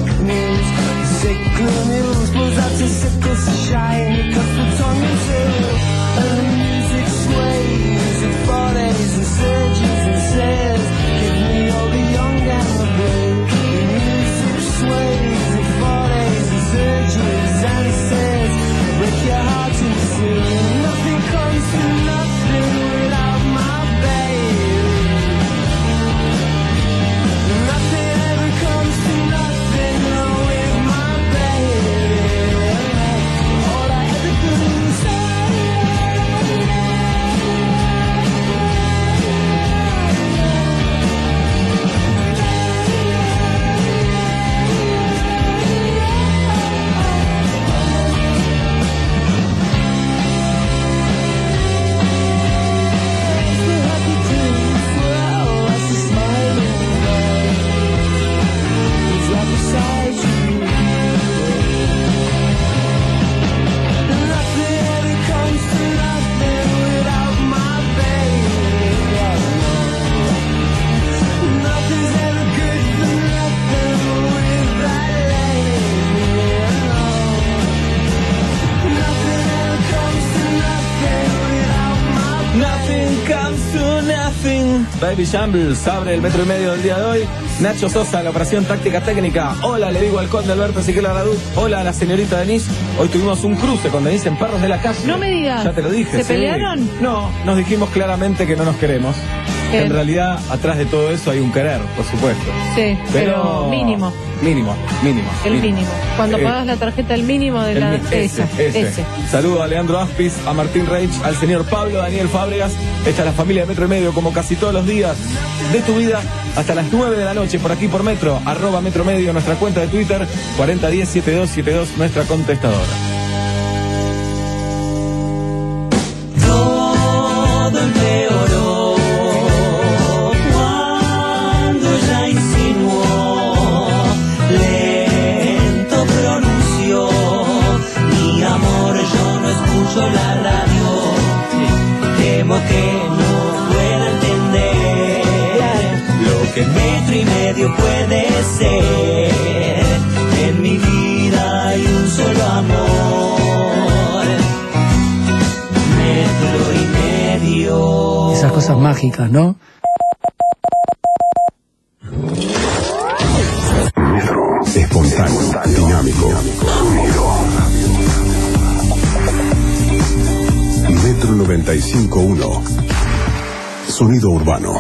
fake news. Sickle news pulls out your sickles to shine. It cuts the tongue in two. And the music sways. It follows and surges and says, give me all the young and the blue. The music sways. It follows and surges and it says, break your heart in two. Nothing comes to nothing without my baby. Nothing ever comes to nothing with my baby. All I ever do is Baby Shambles abre el metro y medio del día de hoy. Nacho Sosa, la operación táctica técnica. Hola, le digo al conde Alberto Ezequiel Aradú. Hola a la señorita Denise. Hoy tuvimos un cruce con Denise en Perros de la Calle. No me digas. Ya te lo dije. ¿Se pelearon? No, nos dijimos claramente que no nos queremos. En realidad, atrás de todo eso hay un querer, por supuesto. Sí, pero mínimo. Mínimo. El mínimo. Cuando pagas la tarjeta, el mínimo de la... Ese. Saludo a Leandro Aspis, a Martín Reich, al señor Pablo Daniel Fábregas. Esta es la familia de Metro y Medio, como casi todos los días de tu vida, hasta las 9 de la noche, por aquí por Metro, @Metromedio, nuestra cuenta de Twitter, 4010-7272, nuestra contestadora. todo empeoró cuando ella insinuó, lento pronunció, mi amor, yo no escucho la radio, temo que no pueda entender lo que Metro y Medio puede ser. En mi vida hay un solo amor, Metro y Medio. Esas cosas mágicas, ¿no? Metro, espontáneo, dinámico, sonido. Metro 95.1, sonido urbano.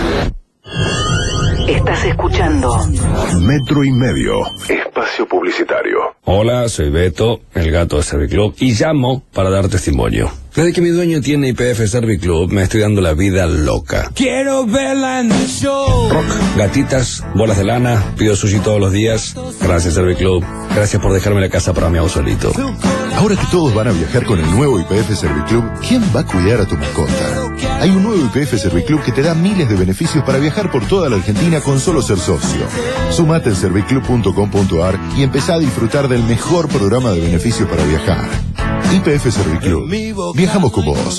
Estás escuchando Metro y Medio, espacio publicitario. Hola, soy Beto, el gato de Serviclub, y llamo para dar testimonio. Desde que mi dueño tiene IPF Serviclub, me estoy dando la vida loca. Quiero verla en el show. Rock, gatitas, bolas de lana, pido sushi todos los días. Gracias, Serviclub. Gracias por dejarme la casa para mi abuelito. Ahora que todos van a viajar con el nuevo IPF Serviclub, ¿quién va a cuidar a tu mascota? Hay un nuevo IPF Serviclub que te da miles de beneficios para viajar por toda la Argentina con solo ser socio. Sumate en serviclub.com.ar y empezá a disfrutar del mejor programa de beneficios para viajar. IPF Serviclub. Viajamos con vos.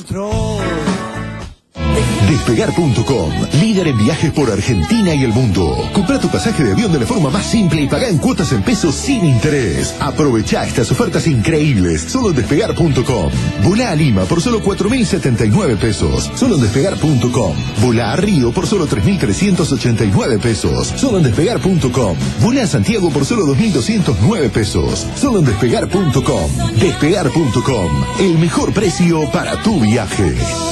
Despegar.com, líder en viajes por Argentina y el mundo. Compra tu pasaje de avión de la forma más simple y pagá en cuotas en pesos sin interés. Aprovechá estas ofertas increíbles solo en Despegar.com. Volá a Lima por solo 4.079 pesos, solo en Despegar.com. Volá a Río por solo 3.389 pesos, solo en Despegar.com. Volá a Santiago por solo 2.209 pesos, solo en Despegar.com. Despegar.com, el mejor precio para tu viaje.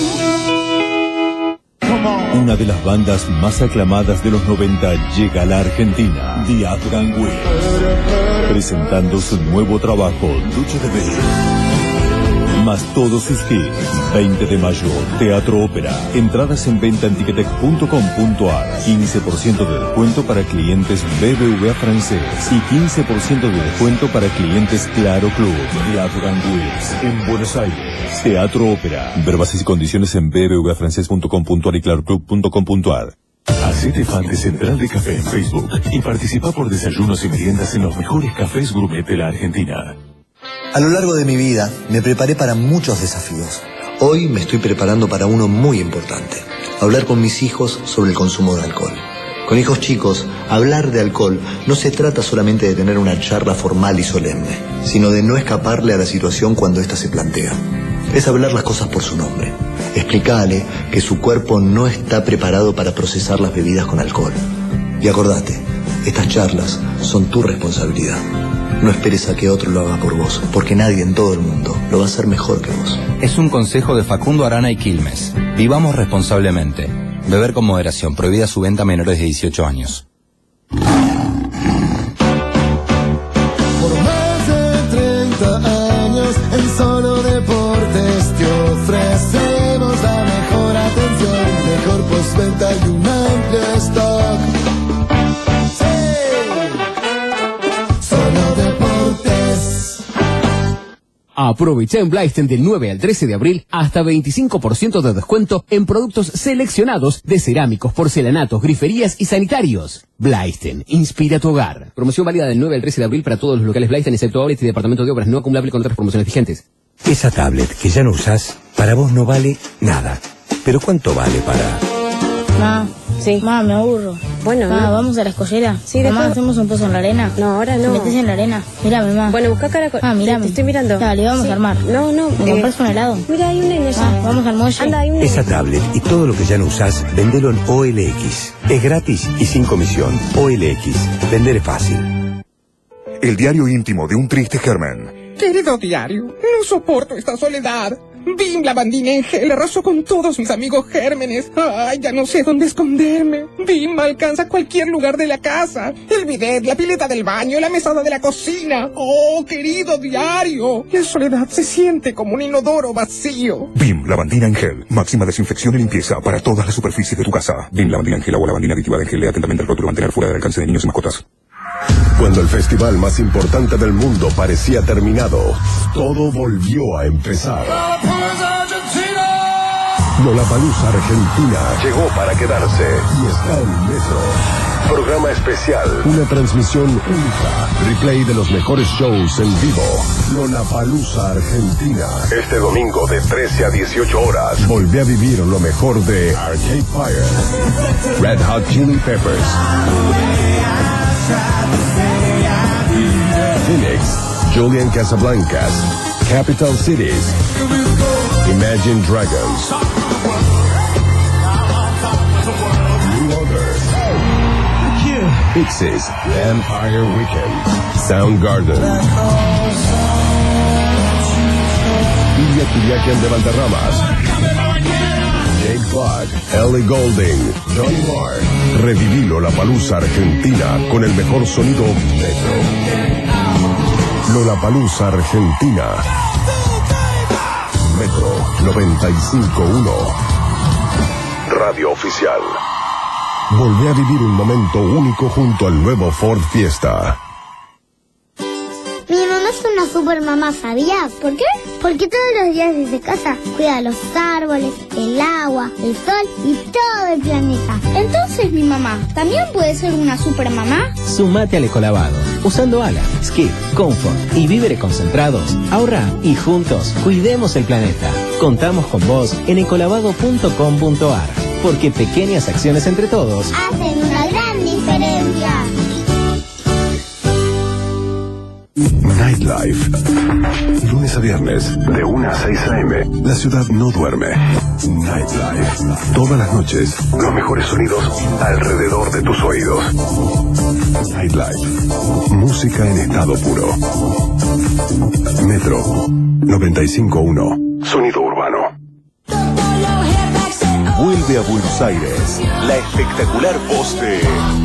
Una de las bandas más aclamadas de los 90 llega a la Argentina, The Afghan Wigs, presentando su nuevo trabajo, Lucha de Bell, más todos sus hits. 20 de mayo, Teatro Ópera. Entradas en venta en ticketek.com.ar. 15% de descuento para clientes BBVA francés y 15% de descuento para clientes Claro Club. The Afghan Wigs en Buenos Aires. Teatro Ópera. Ver bases y condiciones en bbvafrancés.com.ar y claroclub.com.ar. Hacete fan de Central de Café en Facebook y participa por desayunos y meriendas en los mejores cafés gourmet de la Argentina. A lo largo de mi vida me preparé para muchos desafíos. Hoy me estoy preparando para uno muy importante: hablar con mis hijos sobre el consumo de alcohol. Con hijos chicos, hablar de alcohol no se trata solamente de tener una charla formal y solemne, sino de no escaparle a la situación cuando ésta se plantea. Es hablar las cosas por su nombre. Explicarle que su cuerpo no está preparado para procesar las bebidas con alcohol. Y acordate, estas charlas son tu responsabilidad. No esperes a que otro lo haga por vos, porque nadie en todo el mundo lo va a hacer mejor que vos. Es un consejo de Facundo Arana y Quilmes. Vivamos responsablemente. Beber con moderación. Prohibida su venta a menores de 18 años. Por más de 30 años en Solo Deportes te ofrecemos la mejor atención, mejor postventa y un amplio stock. Aprovecha en Blaisten del 9 al 13 de abril hasta 25% de descuento en productos seleccionados de cerámicos, porcelanatos, griferías y sanitarios. Blaisten, inspira tu hogar. Promoción válida del 9 al 13 de abril para todos los locales Blaisten, excepto Outlets y Departamento de Obras, no acumulable con otras promociones vigentes. Esa tablet que ya no usás, para vos no vale nada. ¿Pero cuánto vale para...? Ma, sí. Ma, me aburro. Bueno, ma, vamos a la escollera. Sí, mamá, hacemos un pozo en la arena. No, ahora no. Te metes en la arena. Mírame, ma. Bueno, busca caracol. Ah, mírame. Te estoy mirando. Dale, vamos a armar. No. ¿Me compras un helado? Mira, hay un nene allá. Vamos al muelle. Anda, hay un nene. Esa tablet y todo lo que ya no usás, vendelo en OLX. Es gratis y sin comisión. OLX. Vender es fácil. El diario íntimo de un triste germen. Querido diario, no soporto esta soledad. Bim Lavandina en gel arrasó con todos mis amigos gérmenes. Ay, ya no sé dónde esconderme. Bim alcanza cualquier lugar de la casa. El bidet, la pileta del baño, la mesada de la cocina. Oh, querido diario, la soledad se siente como un inodoro vacío. Bim Lavandina en gel. Máxima desinfección y limpieza para todas las superficies de tu casa. Bim Lavandina en gel, agua lavandina aditiva de gel. Lea atentamente el rótulo. Mantener fuera del alcance de niños y mascotas. Cuando el festival más importante del mundo parecía terminado, todo volvió a empezar. Lollapalooza Argentina llegó para quedarse y está en Metro. Programa especial, una transmisión única, replay de los mejores shows en vivo. Lollapalooza Argentina. Este domingo de 13 a 18 horas, volví a vivir lo mejor de Arcade Fire, Red Hot Chili Peppers, Phoenix, Julian Casablancas, Capital Cities, Imagine Dragons, New Order, Pixies, Vampire Weekend, Soundgarden, Ilya Kuryakin de Valderramas, Jake Black, Ellie Goulding, Johnny Marr. Reviví Lollapalooza Argentina con el mejor sonido Metro. Lollapalooza Argentina. Metro 95.1. Radio oficial. Volví a vivir un momento único junto al nuevo Ford Fiesta. Mi mamá es una super mamá, ¿sabías? ¿Por qué? Porque todos los días desde casa cuida los árboles, el agua, el sol y todo el planeta. Entonces mi mamá también puede ser una super mamá. Sumate al ecolavado. Usando ALA, Skip, Comfort y víveres concentrados. Ahorra y juntos cuidemos el planeta. Contamos con vos en ecolavado.com.ar. Porque pequeñas acciones entre todos hacen una gran diferencia. Nightlife. Lunes a viernes, de 1 a 6 a.m. La ciudad no duerme. Nightlife. Todas las noches, los mejores sonidos alrededor de tus oídos. Nightlife. Música en estado puro. Metro 95.1. Sonido urbano. Vuelve a Buenos Aires la espectacular voz de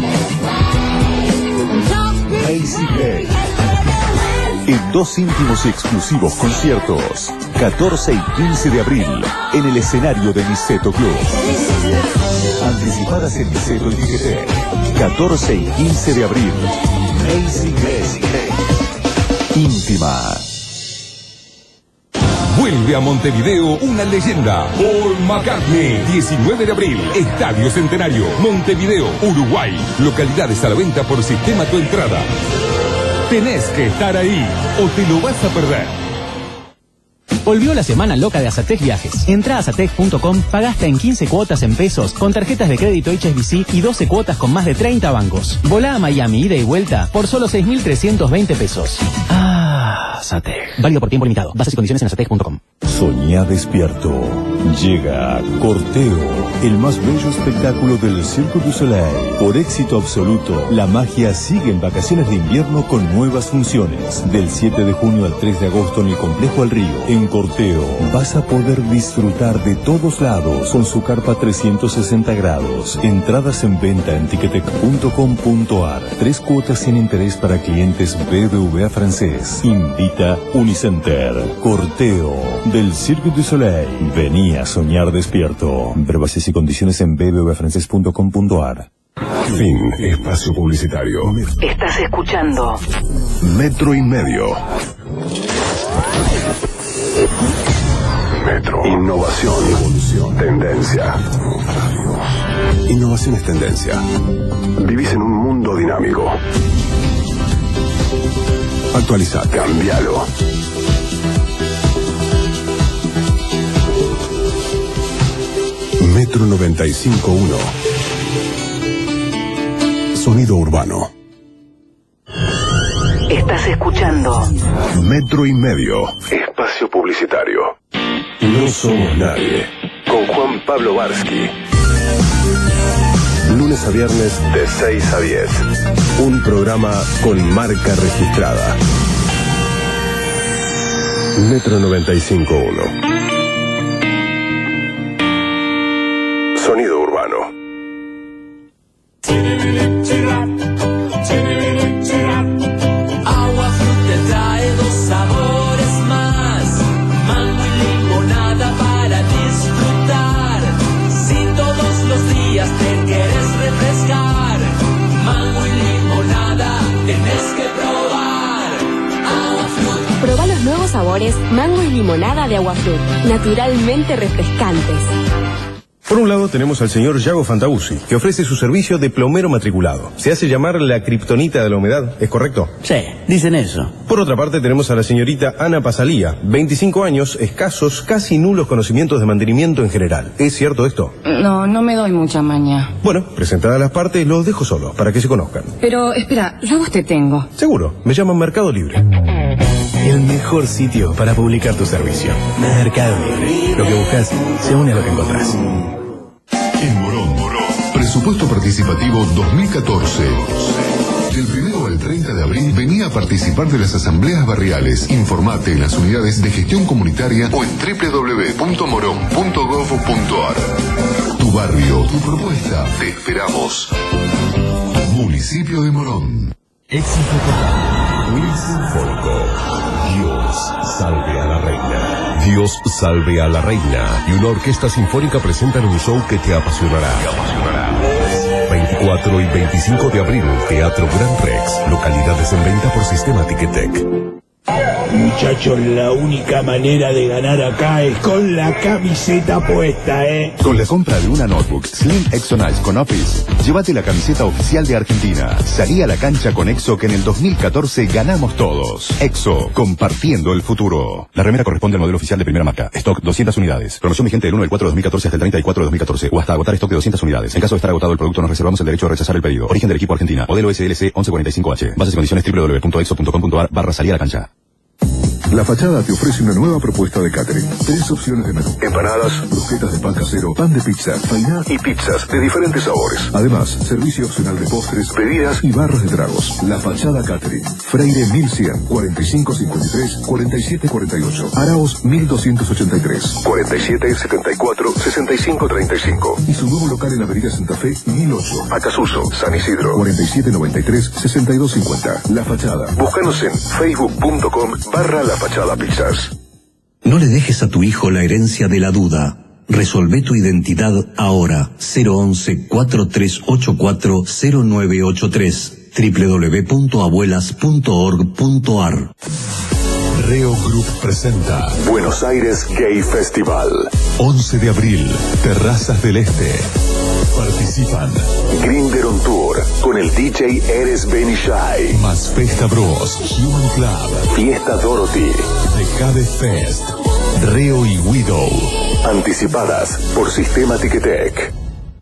Macy Gray. En 2 íntimos y exclusivos conciertos, 14 y 15 de abril, en el escenario de Niceto Club. Anticipadas en Niceto y Ticketek. 14 y 15 de abril, Macy Gray. Íntima. Vuelve a Montevideo una leyenda, Paul McCartney. 19 de abril, Estadio Centenario, Montevideo, Uruguay. Localidades a la venta por Sistema Tu Entrada. Tenés que estar ahí o te lo vas a perder. Volvió la semana loca de Azatec Viajes. Entrá a azatec.com, pagaste en 15 cuotas en pesos con tarjetas de crédito HSBC y 12 cuotas con más de 30 bancos. Volá a Miami ida y vuelta por solo 6.320 pesos. Azatec. Válido por tiempo limitado. Bases y condiciones en azatec.com. Soñá despierto. Llega Corteo, el más bello espectáculo del Cirque du Soleil. Por éxito absoluto, la magia sigue en vacaciones de invierno con nuevas funciones. Del 7 de junio al 3 de agosto en el Complejo El Río. En Corteo vas a poder disfrutar de todos lados con su carpa 360 grados. Entradas en venta en ticketek.com.ar. 3 cuotas sin interés para clientes BBVA francés. Invita Unicenter. Corteo del Cirque du Soleil. Vení a soñar despierto. Ver bases y condiciones en bbvafrancés.com.ar. Fin. Espacio publicitario. Estás escuchando Metro y Medio. Metro. Innovación. Evolución. Tendencia. Innovación es tendencia. Vivís en un mundo dinámico. Actualizate. Cambialo. Metro 95.1. Sonido urbano. Estás escuchando Metro y Medio. Espacio publicitario. No somos nadie. Con Juan Pablo Barsky. Lunes a viernes de 6 a 10. Un programa con marca registrada. Metro 95.1. Sonido urbano. Agua Fruit te trae 2 sabores más, mango y limonada para disfrutar. Si todos los días te quieres refrescar, mango y limonada tenés que probar. Agua Fruit. Probá los nuevos sabores mango y limonada de Agua Fruit, naturalmente refrescantes. Por un lado tenemos al señor Yago Fantaguzzi, que ofrece su servicio de plomero matriculado. Se hace llamar la kriptonita de la humedad, ¿es correcto? Sí, dicen eso. Por otra parte tenemos a la señorita Ana Pasalía, 25 años, escasos, casi nulos conocimientos de mantenimiento en general. ¿Es cierto esto? No me doy mucha maña. Bueno, presentadas las partes, los dejo solos, para que se conozcan. Pero, espera, yo a vos te tengo. Seguro, me llaman Mercado Libre. El mejor sitio para publicar tu servicio. Mercado Libre. Lo que buscas se une a lo que encontrás. En Morón, presupuesto participativo 2014. Del 1 al 30 de abril venía a participar de las asambleas barriales. Informate en las unidades de gestión comunitaria o en www.moron.gov.ar. Tu barrio, tu propuesta, te esperamos. Municipio de Morón. Éxito total. Wilson Folco. Dios salve a la reina. Dios salve a la reina y una orquesta sinfónica presentan un show que te apasionará. 24 y 25 de abril, Teatro Gran Rex. Localidades en venta por sistema Ticketek. Muchachos, la única manera de ganar acá es con la camiseta puesta, Con la compra de una notebook Slim Exonice con Office, llévate la camiseta oficial de Argentina. Salí a la cancha con Exo, que en el 2014 ganamos todos. Exo, compartiendo el futuro. La remera corresponde al modelo oficial de primera marca. Stock 200 unidades. Promoción vigente del 1 del 4 de 2014 hasta el 30 del 4 de 2014 o hasta agotar stock de 200 unidades. En caso de estar agotado el producto, nos reservamos el derecho a rechazar el pedido. Origen del equipo Argentina. Modelo SLC 1145H. Bases y condiciones www.exo.com.ar/salir a la cancha. La Fachada te ofrece una nueva propuesta de catering. 3 opciones de menú: empanadas, croquetas de pan casero, pan de pizza, fainá y pizzas de diferentes sabores. Además, servicio opcional de postres, bebidas y barras de tragos. La Fachada Catering. Freire 1100, 4553, 4748. Araos 1283, 4774, 6535. Y su nuevo local en la Avenida Santa Fe 1008. Acasuso, San Isidro, 4793, 6250. La Fachada. Búscanos en facebook.com/La Fachada Pizzas. No le dejes a tu hijo la herencia de la duda. Resolvé tu identidad ahora. 011-4384-0983. www.abuelas.org.ar. Reo Group presenta Buenos Aires Gay Festival. 11 de abril, Terrazas del Este. Participan Grinder on Tour con el DJ Eres Benishai, Más Festa Bros, Human Club, Fiesta Dorothy, The Cave Fest, Reo y Widow. Anticipadas por Sistema Ticketek.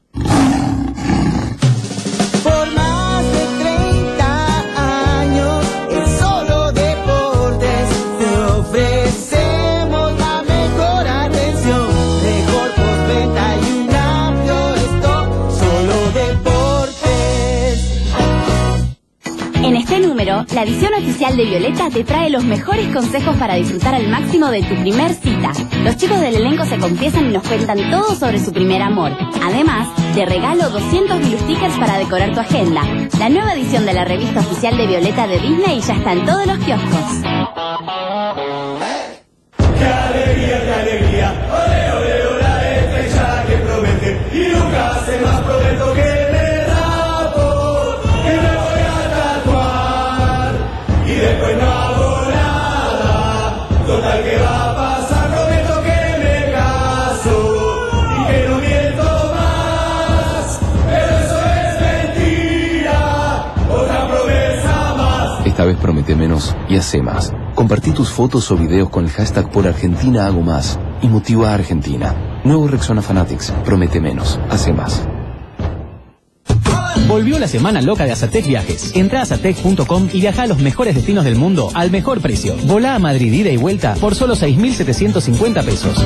Por más de 30 años, en Solo Deportes te ofrecemos la mejor atención, mejor postventa y un amplio stock. Solo Deportes. En este número, la edición oficial de Violeta te trae los mejores consejos para disfrutar al máximo de tu primer cita. Los chicos del elenco se confiesan y nos cuentan todo sobre su primer amor. Además, te regalo 200 Blue Stickers para decorar tu agenda. La nueva edición de la revista oficial de Violeta de Disney ya está en todos los kioscos. ¡Qué alegría, qué alegría! ¡Ole, ole, ole, la estrella que promete! Y nunca hace más, prometo que me rapo, que me voy a tatuar y después no hago nada. Total, que va a pasar, prometo que me caso y que no miento más. Pero eso es mentira, otra promesa más. Esta vez promete menos y hace más. Compartí tus fotos o videos con el hashtag por Argentina hago más y motiva a Argentina. Nuevo Rexona Fanatics. Promete menos, hace más. Volvió la semana loca de Azatec Viajes. Entra a azatec.com y viaja a los mejores destinos del mundo al mejor precio. Volá a Madrid ida y vuelta por solo 6.750 pesos.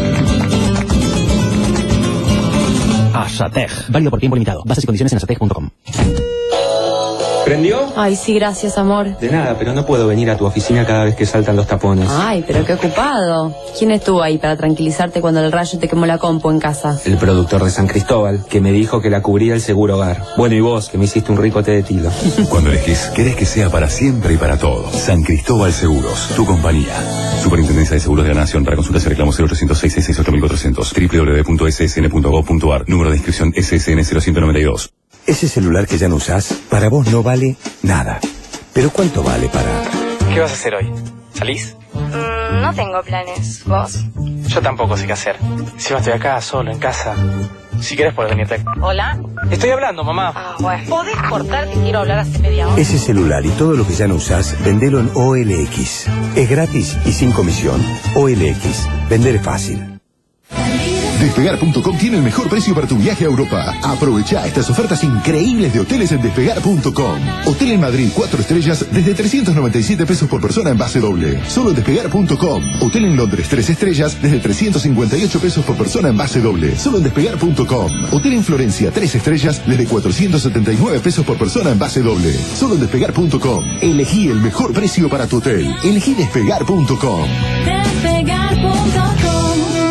Azatec. Válido por tiempo limitado. Bases y condiciones en azatec.com. ¿Prendió? Ay, sí, gracias, amor. De nada, pero no puedo venir a tu oficina cada vez que saltan los tapones. Ay, pero qué ocupado. ¿Quién estuvo ahí para tranquilizarte cuando el rayo te quemó la compu en casa? El productor de San Cristóbal, que me dijo que la cubría el seguro hogar. Bueno, y vos, que me hiciste un rico té de tilo. Cuando elegís, querés que sea para siempre y para todo. San Cristóbal Seguros, tu compañía. Superintendencia de Seguros de la Nación. Para consultas y reclamos 0800-666-8400, www.ssn.gov.ar. Número de inscripción SSN 0192. Ese celular que ya no usás, para vos no vale nada. ¿Pero cuánto vale para...? ¿Qué vas a hacer hoy? ¿Salís? No tengo planes. ¿Vos? Yo tampoco sé qué hacer. Encima estoy acá, solo, en casa. Si querés podés venirte. ¿Hola? Estoy hablando, mamá. Ah, bueno. ¿Podés cortar que quiero hablar hace media hora? Ese celular y todo lo que ya no usás, vendelo en OLX. Es gratis y sin comisión. OLX. Vender es fácil. Despegar.com tiene el mejor precio para tu viaje a Europa. Aprovecha estas ofertas increíbles de hoteles en Despegar.com. Hotel en Madrid 4 estrellas desde 397 pesos por persona en base doble. Solo en Despegar.com. Hotel en Londres 3 estrellas desde 358 pesos por persona en base doble. Solo en Despegar.com. Hotel en Florencia 3 estrellas desde 479 pesos por persona en base doble. Solo en Despegar.com. Elegí el mejor precio para tu hotel. Elegí Despegar.com. Despegar.com.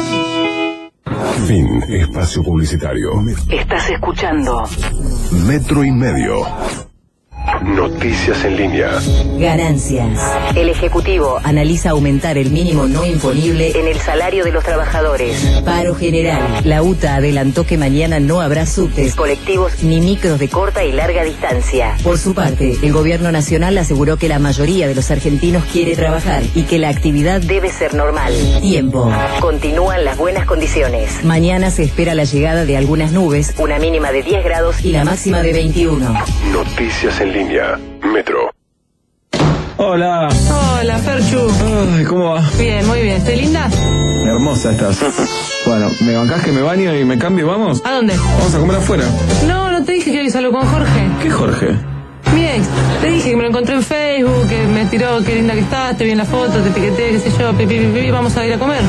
Fin. Espacio publicitario. Estás escuchando Metro y Medio. Noticias en línea. Ganancias. El Ejecutivo analiza aumentar el mínimo no imponible en el salario de los trabajadores. Paro general. La UTA adelantó que mañana no habrá subtes, colectivos ni micros de corta y larga distancia. Por su parte, el gobierno nacional aseguró que la mayoría de los argentinos quiere trabajar y que la actividad debe ser normal. Tiempo. Continúan las buenas condiciones. Mañana se espera la llegada de algunas nubes, una mínima de 10 grados y la máxima de 21. Noticias en línea. Metro. Hola. Hola, Ferchu. Ay, ¿cómo va? Bien, muy bien. ¿Estoy linda? Hermosa estás. Bueno, ¿me bancás que me baño y me cambio y vamos? ¿A dónde? Vamos a comer afuera. No, no te dije que hoy salgo con Jorge. ¿Qué Jorge? Mi ex. Te dije que me lo encontré en Facebook, que me tiró, qué linda que estás, te vi en la foto, te etiqueté, qué sé yo, pipi, vamos a ir a comer.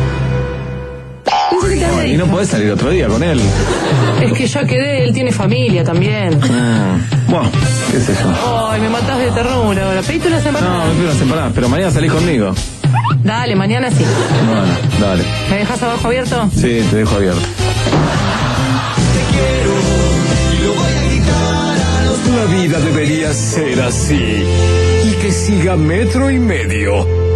Y no podés salir otro día con él. Es que ya quedé, él tiene familia también. Bueno, qué sé yo. Ay, me matás de ternura ahora. ¿Pediste unas empanadas? No, me pido unas empanadas, pero mañana salís conmigo. Dale, mañana sí. Bueno, dale. ¿Me dejas abajo abierto? Sí, te dejo abierto. Te quiero y lo voy a gritar a los... La vida debería ser así. Y que siga Metro y Medio.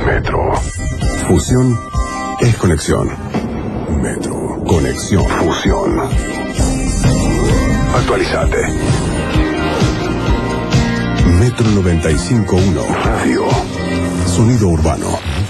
Metro. Fusión es conexión. Metro. Conexión. Fusión. Actualizate. Metro 95.1. Radio. Sonido urbano.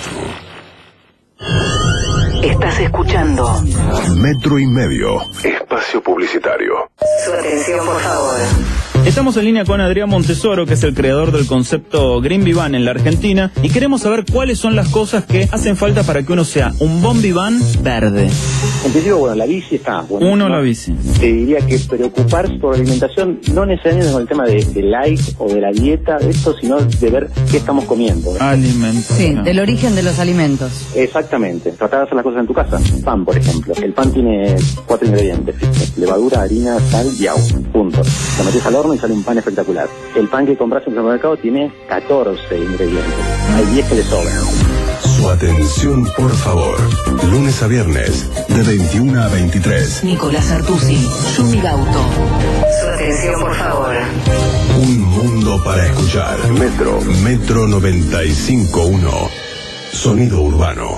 Estás escuchando Metro y medio. Espacio publicitario. Su atención, por favor. Estamos en línea con Adrián Montesoro, que es el creador del concepto Green Vivan en la Argentina, y queremos saber cuáles son las cosas que hacen falta para que uno sea un bon vivant verde. En principio, bueno, la bici está buena. Uno, la bici. Te diría que preocuparse por la alimentación, no necesariamente con el tema de like o de la dieta, de esto, sino de ver qué estamos comiendo. Alimentos. Sí, del origen de los alimentos. Exactamente. Tratar de hacer las cosas en tu casa. Pan, por ejemplo. El pan tiene 4 ingredientes: levadura, harina, sal y agua. Punto. Lo metes al horno y sale un pan espectacular. El pan que compras en el supermercado tiene 14 ingredientes. Hay 10 que le sobran. Su atención, por favor. Lunes a viernes, de 21 a 23. Nicolás Artusi, Yumi Gauto. Su atención, por favor. Un mundo para escuchar. Metro 95.1. Sonido urbano.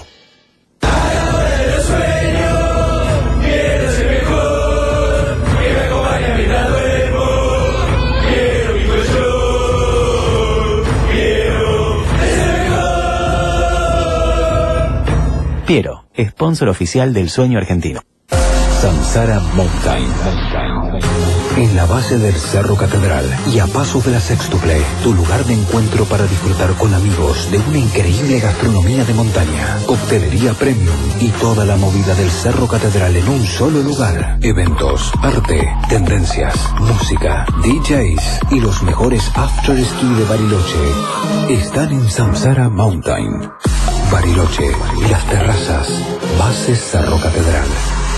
Piero, sponsor oficial del sueño argentino. Samsara Mountain. En la base del Cerro Catedral y a pasos de la Sextuple, tu lugar de encuentro para disfrutar con amigos de una increíble gastronomía de montaña, coctelería premium y toda la movida del Cerro Catedral en un solo lugar. Eventos, arte, tendencias, música, DJs y los mejores after ski de Bariloche están en Samsara Mountain. Bariloche y las terrazas, base Cerro Catedral.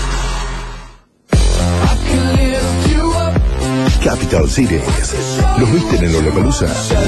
Capital Cities. ¿Los viste en el Lollapalooza?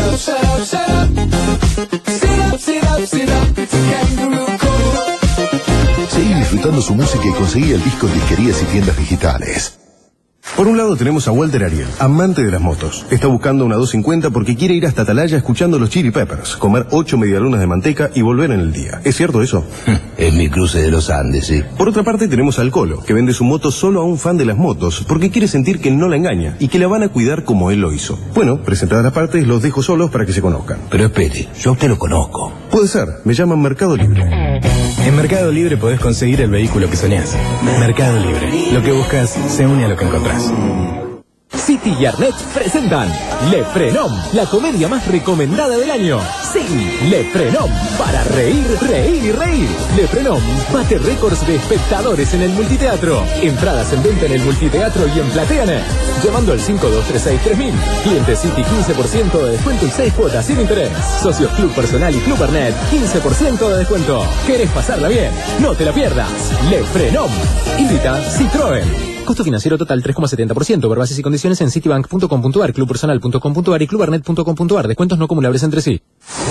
Seguí disfrutando su música y conseguí el disco en disquerías y tiendas digitales. Por un lado tenemos a Walter Ariel, amante de las motos. Está buscando una 250 porque quiere ir hasta Atalaya escuchando los Chili Peppers, comer 8 medialunas de manteca y volver en el día. ¿Es cierto eso? Es mi cruce de los Andes, sí. Por otra parte tenemos al Colo, que vende su moto solo a un fan de las motos, porque quiere sentir que no la engaña y que la van a cuidar como él lo hizo. Bueno, presentadas las partes, los dejo solos para que se conozcan. Pero espere, yo a usted lo conozco. Puede ser, me llaman Mercado Libre. En Mercado Libre podés conseguir el vehículo que soñás. Mercado Libre. Lo que buscas se une a lo que encontrás. City y Arnett presentan Le Frenom, la comedia más recomendada del año. Sí, Le Frenom, para reír, reír y reír. Le Frenom bate récords de espectadores en el multiteatro. Entradas en venta en el multiteatro y en Plateanet. Llamando al 5236-3000. Cliente City 15% de descuento y 6 cuotas sin interés. Socios Club Personal y Club Arnett 15% de descuento. ¿Querés pasarla bien? No te la pierdas. Le Frenom. Invita Citroën. Costo financiero total 3,70%. Por bases y condiciones en citibank.com.ar, clubpersonal.com.ar y clubarnet.com.ar. Descuentos no acumulables entre sí.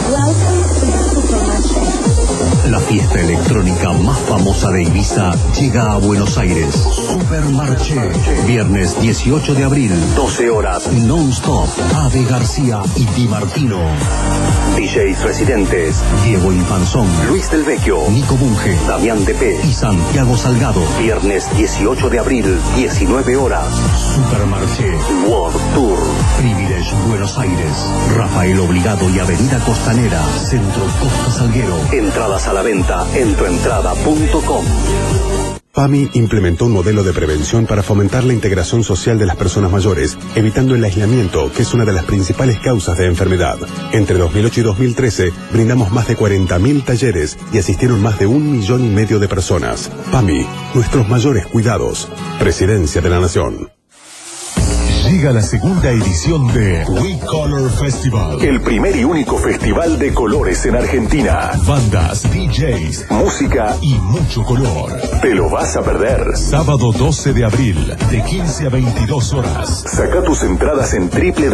La fiesta electrónica más famosa de Ibiza llega a Buenos Aires. Supermarché. Viernes 18 de abril, 12 horas, non-stop. Ave García y Di Martino. DJs residentes: Diego Infanzón, Luis del Vecchio, Nico Bunge, Damián Depé y Santiago Salgado. Viernes 18 de abril, 19 horas. Supermarché World Tour. Privilege Buenos Aires. Rafael Obligado y Avenida Costanera, Centro Costa Salguero. Entradas a la venta en tuentrada.com. PAMI implementó un modelo de prevención para fomentar la integración social de las personas mayores, evitando el aislamiento, que es una de las principales causas de enfermedad. Entre 2008 y 2013, brindamos más de 40.000 talleres y asistieron más de 1,5 millones de personas. PAMI, nuestros mayores cuidados. Presidencia de la Nación. Llega la segunda edición de We Color Festival. El primer y único festival de colores en Argentina. Bandas, DJs, música y mucho color. ¿Te lo vas a perder? Sábado 12 de abril, de 15 a 22 horas. Saca tus entradas en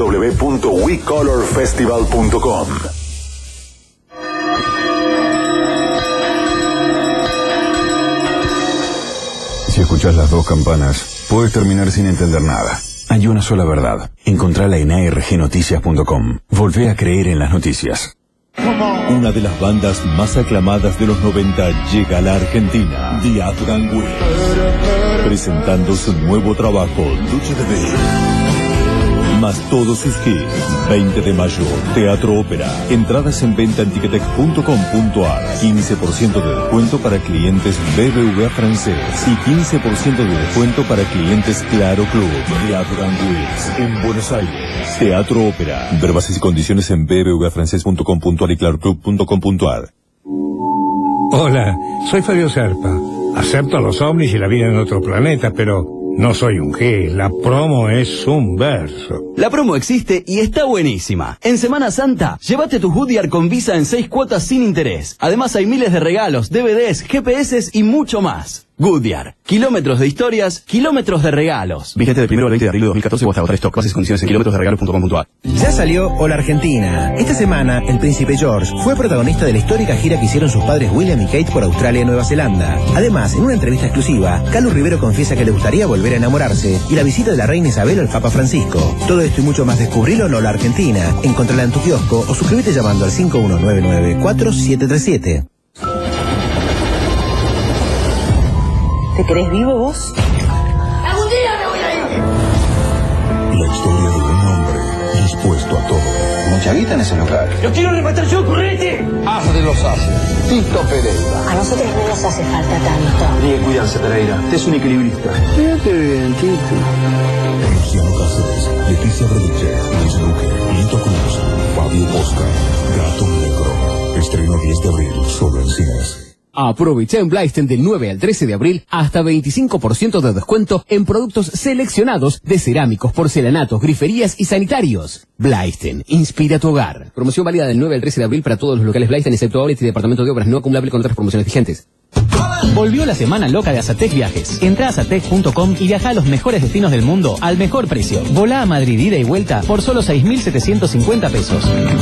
www.wecolorfestival.com. Si escuchás las dos campanas, puedes terminar sin entender nada. Hay una sola verdad. Encontrala en argnoticias.com. Volvé a creer en las noticias. Una de las bandas más aclamadas de los 90 llega a la Argentina, The Afghan Wigs, presentando su nuevo trabajo, Lucha de Ver. Más todos sus hits. 20 de mayo, Teatro Ópera. Entradas en venta en ticketek.com.ar. 15% de descuento para clientes BBVA francés y 15% de descuento para clientes Claro Club. The Afghan Wigs en Buenos Aires. Teatro Ópera. Ver bases y condiciones en bbvafrancés.com.ar y claroclub.com.ar. Hola, soy Fabio Serpa. Acepto a los ovnis y la vida en otro planeta, pero no soy un gil. La promo es un verso. La promo existe y está buenísima. En Semana Santa, llévate tu Goodyear con Visa en 6 cuotas sin interés. Además hay miles de regalos, DVDs, GPS y mucho más. Goodyear. Kilómetros de historias, kilómetros de regalos. Vigente del 1 al 20 de abril de 2014 o hasta agotar stock. Bases y condiciones en kilometrosderegalos.com.ar. Ya salió Hola Argentina. Esta semana, el príncipe George fue protagonista de la histórica gira que hicieron sus padres William y Kate por Australia y Nueva Zelanda. Además, en una entrevista exclusiva, Calu Rivero confiesa que le gustaría volver a enamorarse y la visita de la reina Isabel al Papa Francisco. Todo esto y mucho más descubrilo en Hola Argentina. Encontrala en tu kiosco o suscríbete llamando al 5199-4737. ¿Te crees vivo vos? ¡Algún día me voy a ir! La historia de un hombre dispuesto a todo. Mucha guita en ese local. ¡Lo quiero rematar yo, correte! Haz de los haces. Tito Pereira. A nosotros no nos hace falta tanto. Tiene que cuidarse, Pereira. Usted es un equilibrista. Fíjate bien, Tito. Luciano Cáceres, Leticia Brediche, Luis Luque, Lito Cruz, Fabio Posca, Gato Negro. Estreno 10 de abril, solo en cines. Aprovecha en Blaisten del 9 al 13 de abril hasta 25% de descuento en productos seleccionados de cerámicos, porcelanatos, griferías y sanitarios. Blaisten, inspira tu hogar. Promoción válida del 9 al 13 de abril para todos los locales Blaisten, excepto Outlets y Departamento de Obras, no acumulable con otras promociones vigentes. Volvió la semana loca de Azatec Viajes. Entra a azatec.com y viaja a los mejores destinos del mundo al mejor precio. Volá a Madrid ida y vuelta por solo 6.750 pesos.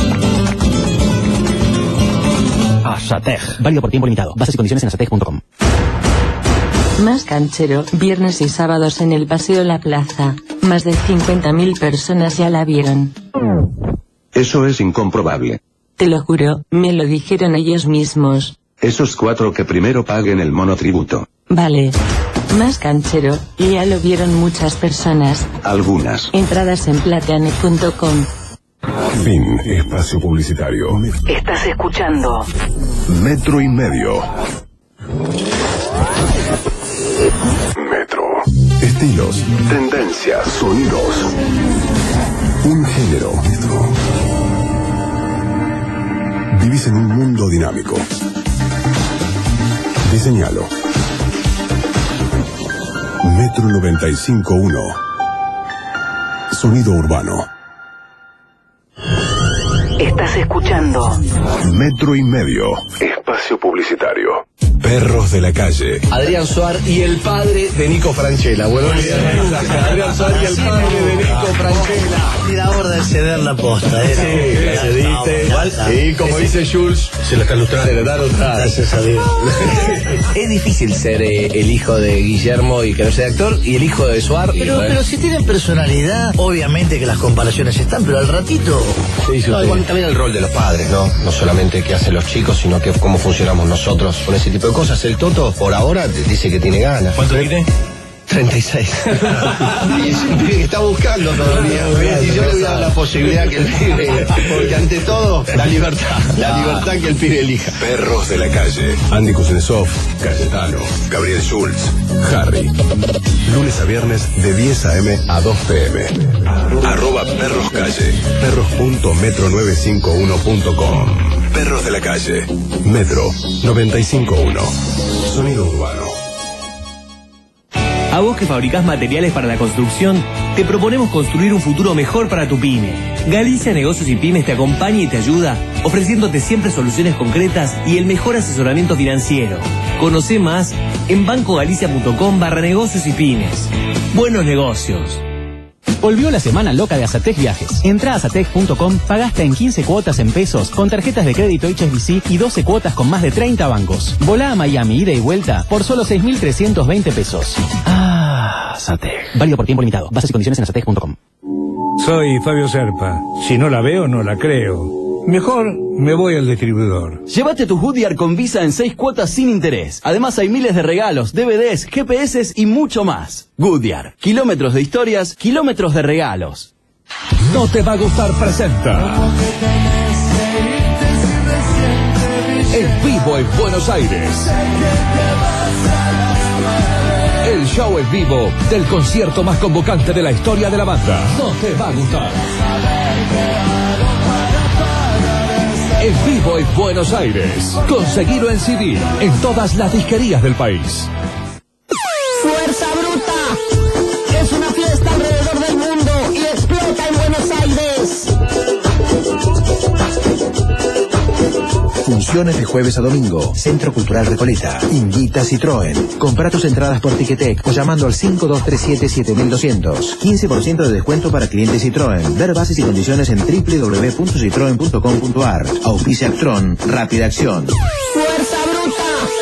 Azatec. Válido por tiempo limitado. Bases y condiciones en azatec.com. Más canchero, viernes y sábados en el Paseo La Plaza. Más de 50.000 personas ya la vieron. Eso es incomprobable. Te lo juro, me lo dijeron ellos mismos. Esos 4 que primero paguen el monotributo. Vale. Más canchero, ya lo vieron muchas personas. Algunas. Entradas en plateane.com. Fin. Espacio publicitario. Estás escuchando Metro y Medio. Metro. Estilos, tendencias, sonidos. Un género. Metro. Vivís en un mundo dinámico. Diseñalo. Metro 95.1. Sonido urbano. Estás escuchando Metro y Medio. Espacio publicitario. Perros de la calle. Adrián Suárez y el padre de Nico Franchella. Bueno, Adrián Suárez y el padre de Nico Franchella. Y la hora de ceder la posta, ¿eh? Sí, cediste. Y como dice Jules, se la está lustrando. Se le da lustrando. Gracias a Dios. Es difícil ser el hijo de Guillermo y que no sea actor y el hijo de Suárez. Pero si tienen personalidad, obviamente que las comparaciones están, pero al ratito. Igual también el rol de los padres, ¿no? No solamente qué hacen los chicos, sino que cómo funcionamos nosotros con ese tipo de cosas. El Toto, por ahora, te dice que tiene ganas. ¿Cuánto tiene? 36. Y es un pibe que está buscando todavía. Y yo le voy a dar la posibilidad que el pibe, porque ante todo, la libertad que el pibe elija. Perros de la calle. Andy Kuznetsov, Cayetano, Gabriel Schultz, Harry. Lunes a viernes de 10 a.m. a 2 p.m. @perroscalle. Perros.metro951.com. Perros de la calle. Metro 95.1. Sonido urbano. A vos que fabricás materiales para la construcción, te proponemos construir un futuro mejor para tu pyme. Galicia Negocios y Pymes te acompaña y te ayuda, ofreciéndote siempre soluciones concretas y el mejor asesoramiento financiero. Conoce más en bancogalicia.com/negocios y pymes. Buenos negocios. Volvió la semana loca de Azatec Viajes. Entra a azatec.com, pagaste en 15 cuotas en pesos con tarjetas de crédito HSBC y 12 cuotas con más de 30 bancos. Volá a Miami ida y vuelta por solo 6.320 pesos. Azatec. Válido por tiempo limitado. Bases y condiciones en azatec.com. Soy Fabio Serpa. Si no la veo, no la creo. Mejor me voy al distribuidor. Llévate tu Goodyear con Visa en 6 cuotas sin interés. Además hay miles de regalos, DVDs, GPS y mucho más. Goodyear. Kilómetros de historias, kilómetros de regalos. No te va a gustar presenta. En vivo en Buenos Aires. El show en vivo del concierto más convocante de la historia de la banda. No te va a gustar. En vivo en Buenos Aires. Conseguilo en CD en todas las disquerías del país. Fuerza Bruta es una fiesta alrededor del mundo y explota en Buenos Aires. Funciones de jueves a domingo. Centro Cultural Recoleta. Invita Citroën. Compra tus entradas por Ticketek o llamando al 5237-7200. 15% de descuento para clientes Citroën. Ver bases y condiciones en www.citroen.com.ar. Auspicia Actron. Rápida Acción. Fuerza Bruta.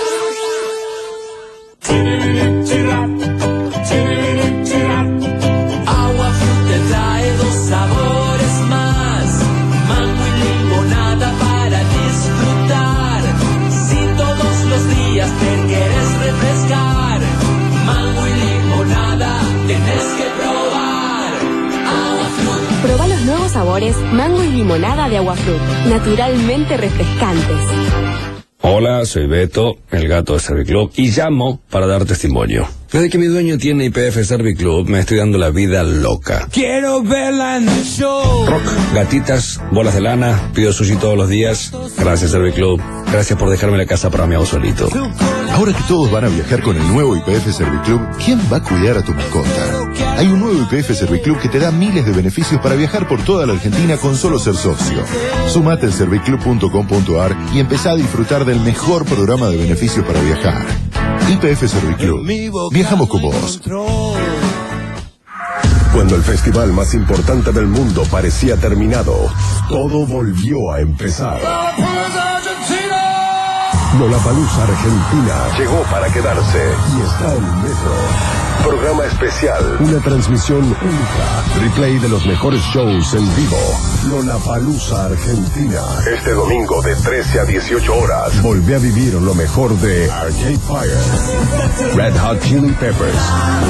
Agua Fruit te trae 2 sabores más. Mango y limonada para disfrutar. Si todos los días te quieres refrescar, mango y limonada tenés que probar. Agua Fruit. Proba los nuevos sabores mango y limonada de Agua Fruit, naturalmente refrescantes. Hola, soy Beto, el gato de Serviclub, y llamo para dar testimonio. Desde que mi dueño tiene IPF Serviclub, me estoy dando la vida loca. Quiero verla en el show. Rock, gatitas, bolas de lana, pido sushi todos los días. Gracias, Serviclub. Gracias por dejarme la casa para mí hago solito. Ahora que todos van a viajar con el nuevo IPF Serviclub, ¿quién va a cuidar a tu mascota? Hay un nuevo IPF Serviclub que te da miles de beneficios para viajar por toda la Argentina con solo ser socio. Sumate en serviclub.com.ar y empezá a disfrutar del mejor programa de beneficios para viajar. IPF Serviclub. Viajamos con vos. Cuando el festival más importante del mundo parecía terminado, todo volvió a empezar. Lollapalooza Argentina llegó para quedarse y está en Metro. Programa especial, una transmisión única, replay de los mejores shows en vivo. Lollapalooza Argentina. Este domingo de 13 a 18 horas, volvé a vivir lo mejor de Arcade Fire, Red Hot Chili Peppers,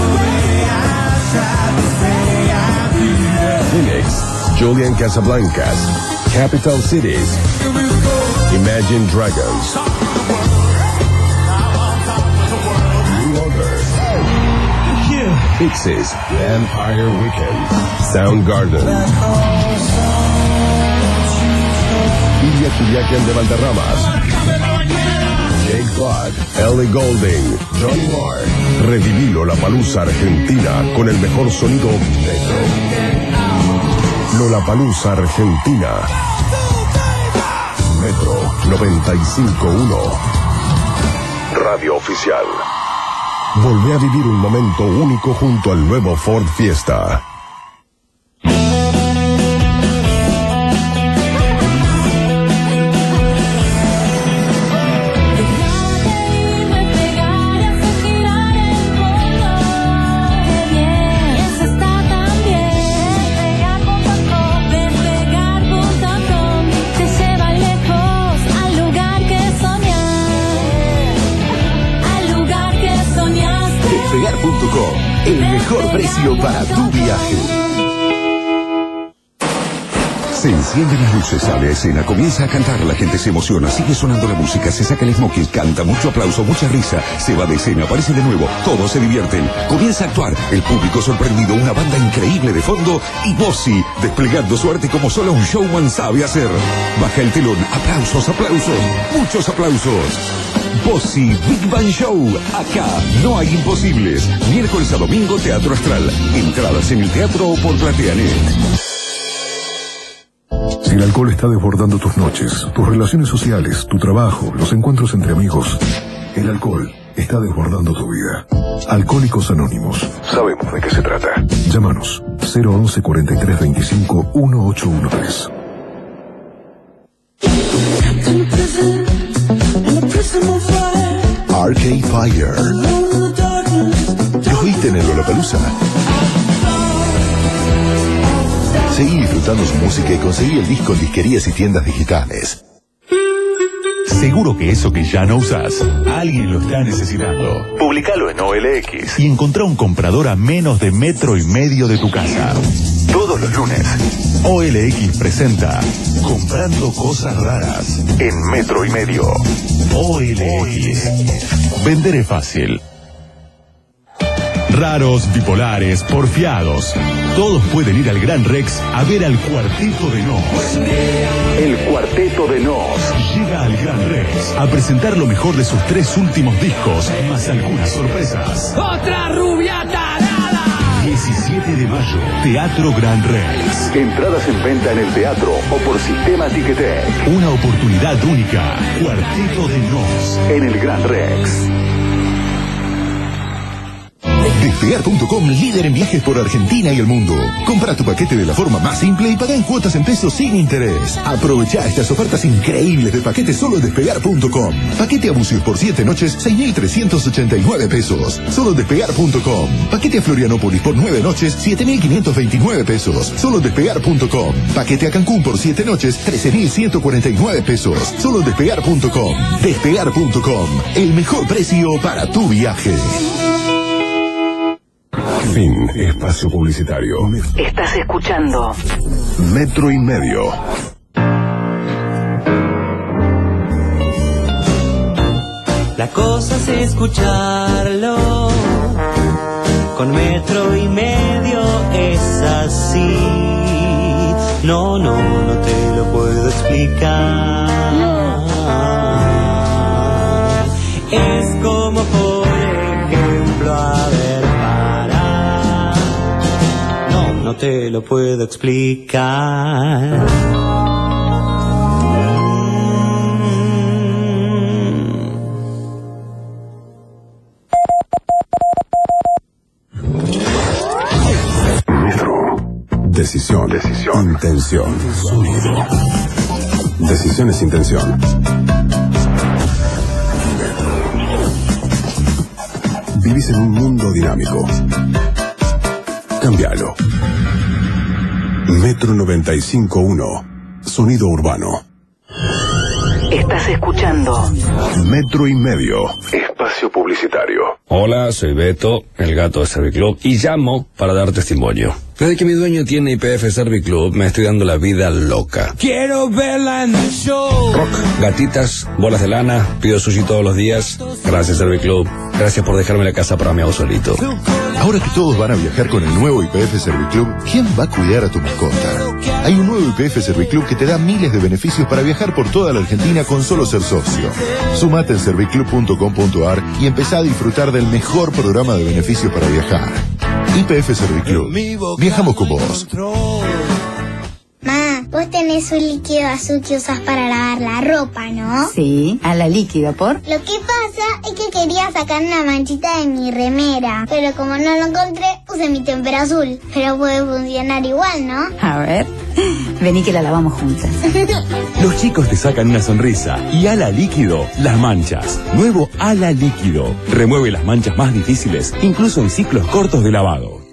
Phoenix, Julian Casablancas, Capital Cities, Imagine Dragons, Pixies, Vampire Weekend, Soundgarden, Ilya Kuryakin de Valderramas, Jake Black, Ellie Goulding, Johnny Marr. Reviví Lollapalooza Argentina con el mejor sonido Metro. Lollapalooza Argentina. Metro 95.1. Radio oficial. Volvé a vivir un momento único junto al nuevo Ford Fiesta. El mejor precio para tu viaje. Se encienden las luces, sale a escena, comienza a cantar, la gente se emociona, sigue sonando la música, se saca el smoking, canta, mucho aplauso, mucha risa, se va de escena, aparece de nuevo, todos se divierten, comienza a actuar, el público sorprendido, una banda increíble de fondo y Bossi desplegando su arte como solo un showman sabe hacer. Baja el telón, aplausos, aplausos, muchos aplausos. Bossi Big Bang Show, acá no hay imposibles. Miércoles a domingo, Teatro Astral, entradas en el teatro o por Plateanet. Si el alcohol está desbordando tus noches, tus relaciones sociales, tu trabajo, los encuentros entre amigos, el alcohol está desbordando tu vida. Alcohólicos Anónimos. Sabemos de qué se trata. Llámanos 011 43 25 1813. Arcade Fire. ¿Los viste en el Lollapalooza? Seguí disfrutando su música y conseguí el disco en disquerías y tiendas digitales. Seguro que eso que ya no usás, alguien lo está necesitando. Publicalo en OLX y encontrá un comprador a menos de 1,5 metros de tu casa. Todos los lunes, OLX presenta Comprando Cosas Raras en 1,5 metros. OLX. Vender es fácil. Raros, bipolares, porfiados. Todos pueden ir al Gran Rex a ver al Cuarteto de Nos. El Cuarteto de Nos llega al Gran Rex a presentar lo mejor de sus 3 últimos discos, más algunas sorpresas. ¡Otra rubia tarada! 17 de mayo, Teatro Gran Rex. Entradas en venta en el teatro o por Sistema Ticketek. Una oportunidad única. Cuarteto de Nos en el Gran Rex. Despegar.com, líder en viajes por Argentina y el mundo. Compra tu paquete de la forma más simple y paga en cuotas en pesos sin interés. Aprovecha estas ofertas increíbles de paquete solo en Despegar.com. Paquete a Bucios por 7 noches, 6.389 pesos. Solo en Despegar.com. Paquete a Florianópolis por 9 noches, 7.529 pesos. Solo en Despegar.com. Paquete a Cancún por 7 noches, 13.149 pesos. Solo en Despegar.com. Despegar.com. El mejor precio para tu viaje. Fin. Espacio publicitario. Estás escuchando 1,5 metros. La cosa es escucharlo. Con 1,5 metros es así. No te lo puedo explicar. Es como por ejemplo, a ver, no te lo puedo explicar. Decisión. Intención. Sonido. Decisión es intención. Vivís en un mundo dinámico. Cámbialo. 1,95.1 Sonido urbano. Estás escuchando 1,5 metros. Espacio publicitario. Hola, soy Beto, el gato de Serviclub, y llamo para dar testimonio. Desde que mi dueño tiene IPF Serviclub, me estoy dando la vida loca. Quiero verla en el show. Rock, gatitas, bolas de lana, pido sushi todos los días. Gracias, Serviclub. Gracias por dejarme la casa para mi hago solito. Ahora que todos van a viajar con el nuevo IPF Serviclub, ¿quién va a cuidar a tu mascota? Hay un nuevo IPF Serviclub que te da miles de beneficios para viajar por toda la Argentina con solo ser socio. Sumate en serviclub.com.ar y empezá a disfrutar del mejor programa de beneficios para viajar. IPF Serviclub. Viajamos con vos. Ma, vos tenés un líquido azul que usas para lavar la ropa, ¿no? Sí, a la líquido, ¿por? Lo que pasa es que quería sacar una manchita de mi remera, pero como no lo encontré, usé mi témpera azul. Pero puede funcionar igual, ¿no? A ver, vení que la lavamos juntas. Los chicos te sacan una sonrisa y Ala Líquido las manchas. Nuevo Ala Líquido. Remueve las manchas más difíciles, incluso en ciclos cortos de lavado.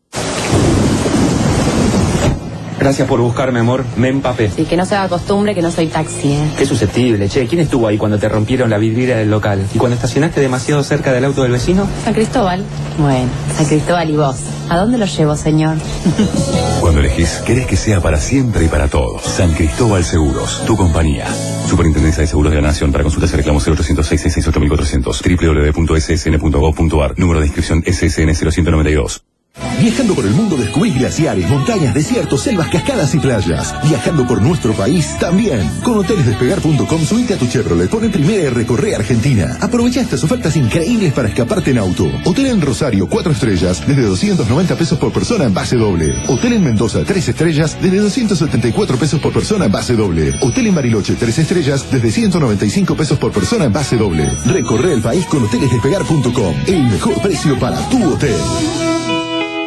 Gracias por buscarme, amor. Me empapé. Sí, que no se haga costumbre que no soy taxi, ¿eh? Qué susceptible, che. ¿Quién estuvo ahí cuando te rompieron la vidriera del local? ¿Y cuando estacionaste demasiado cerca del auto del vecino? San Cristóbal. Bueno, San Cristóbal y vos. ¿A dónde lo llevo, señor? Cuando elegís, querés que sea para siempre y para todos. San Cristóbal Seguros, tu compañía. Superintendencia de Seguros de la Nación. Para consultas y reclamos 0806-668-1400. www.ssn.gov.ar. Número de inscripción SSN 0192. Viajando por el mundo descubrís glaciares, montañas, desiertos, selvas, cascadas y playas. Viajando por nuestro país también. Con hotelesdespegar.com subite a tu Chevrolet, pone primera y recorre Argentina. Aprovecha estas ofertas increíbles para escaparte en auto. Hotel en Rosario, 4 estrellas, desde 290 pesos por persona en base doble. Hotel en Mendoza, 3 estrellas, desde 274 pesos por persona en base doble. Hotel en Bariloche, 3 estrellas, desde 195 pesos por persona en base doble. Recorre el país con hotelesdespegar.com. El mejor precio para tu hotel.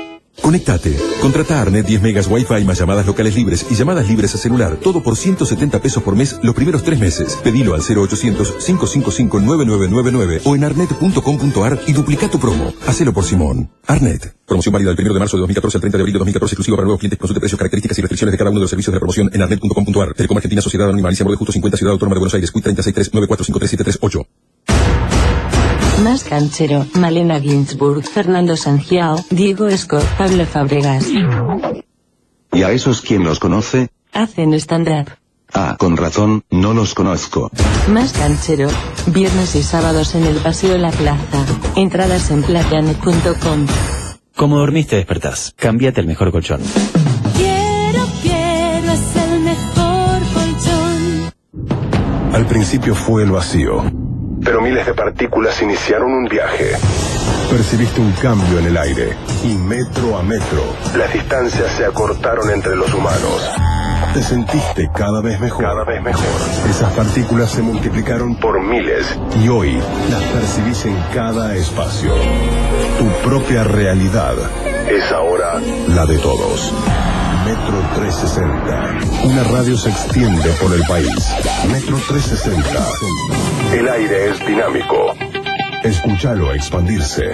Conectate. Contrata Arnet 10 megas Wi-Fi más llamadas locales libres y llamadas libres a celular. Todo por 170 pesos por mes los primeros 3 meses. Pedilo al 0800-555-9999 o en arnet.com.ar y duplica tu promo. Hacelo por Simón. Arnet. Promoción válida del 1 de marzo de 2014 al 30 de abril de 2014, exclusivo para nuevos clientes. Consulte precios, características y restricciones de cada uno de los servicios de la promoción en arnet.com.ar. Telecom Argentina, Sociedad Anónima Alicia Borde Justo 50, Ciudad Autónoma de Buenos Aires, CUIT 3639453738. Más Canchero, Malena Ginsburg, Fernando Sangiao, Diego Escor, Pablo Fabregas. ¿Y a esos quién los conoce? Hacen stand-up. Ah, con razón, no los conozco. Más Canchero, viernes y sábados en el Paseo La Plaza. Entradas en playanet.com. Como dormiste, despertás. Cámbiate el mejor colchón. Quiero, es el mejor colchón. Al principio fue el vacío, pero miles de partículas iniciaron un viaje. Percibiste un cambio en el aire y metro a metro las distancias se acortaron entre los humanos. Te sentiste cada vez mejor. Esas partículas se multiplicaron por miles y hoy las percibís en cada espacio. Tu propia realidad es ahora la de todos. Metro 360. Una radio se extiende por el país. Metro 360. El aire es dinámico. Escúchalo expandirse.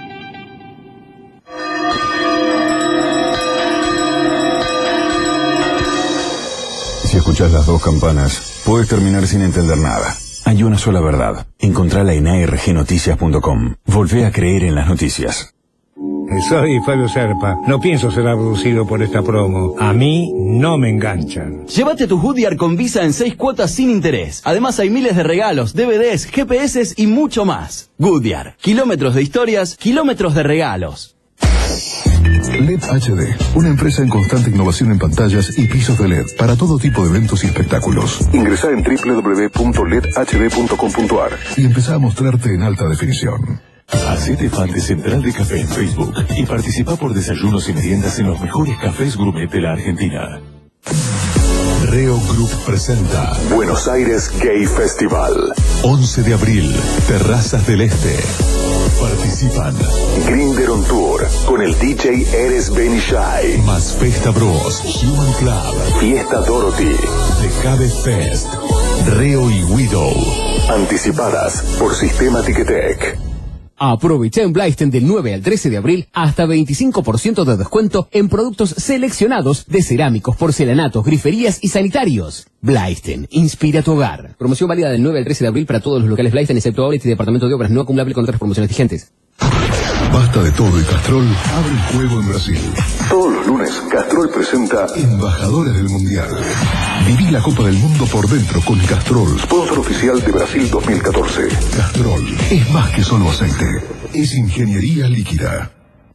Si escuchás las dos campanas, puedes terminar sin entender nada. Hay una sola verdad. Encontrala en argnoticias.com. Volvé a creer en las noticias. Soy Fabio Serpa. No pienso ser abducido por esta promo. A mí no me enganchan. Llévate tu Goodyear con Visa en 6 cuotas sin interés. Además hay miles de regalos, DVDs, GPS y mucho más. Goodyear. Kilómetros de historias, kilómetros de regalos. LED HD, una empresa en constante innovación en pantallas y pisos de LED para todo tipo de eventos y espectáculos. Ingresá en www.ledhd.com.ar y empezá a mostrarte en alta definición. Hacete fan de Central de Café en Facebook y participa por desayunos y meriendas en los mejores cafés gourmet de la Argentina. Reo Group presenta Buenos Aires Gay Festival. 11 de abril, Terrazas del Este. Participan Grinder on Tour con el DJ Eres Benishai, más Festa Bros, Human Club, Fiesta Dorothy, The Cave Fest, Reo y Widow. Anticipadas por Sistema Ticketek. Aprovecha en Blaisten del 9 al 13 de abril hasta 25% de descuento en productos seleccionados de cerámicos, porcelanatos, griferías y sanitarios. Blaisten, inspira tu hogar. Promoción válida del 9 al 13 de abril para todos los locales Blaisten, excepto Outlet y Departamento de Obras, no acumulable con otras promociones vigentes. Basta de todo y Castrol abre el juego en Brasil. Todos los lunes, Castrol presenta Embajadores del Mundial. Viví la Copa del Mundo por dentro con Castrol, sponsor oficial de Brasil 2014. Castrol es más que solo aceite, es ingeniería líquida.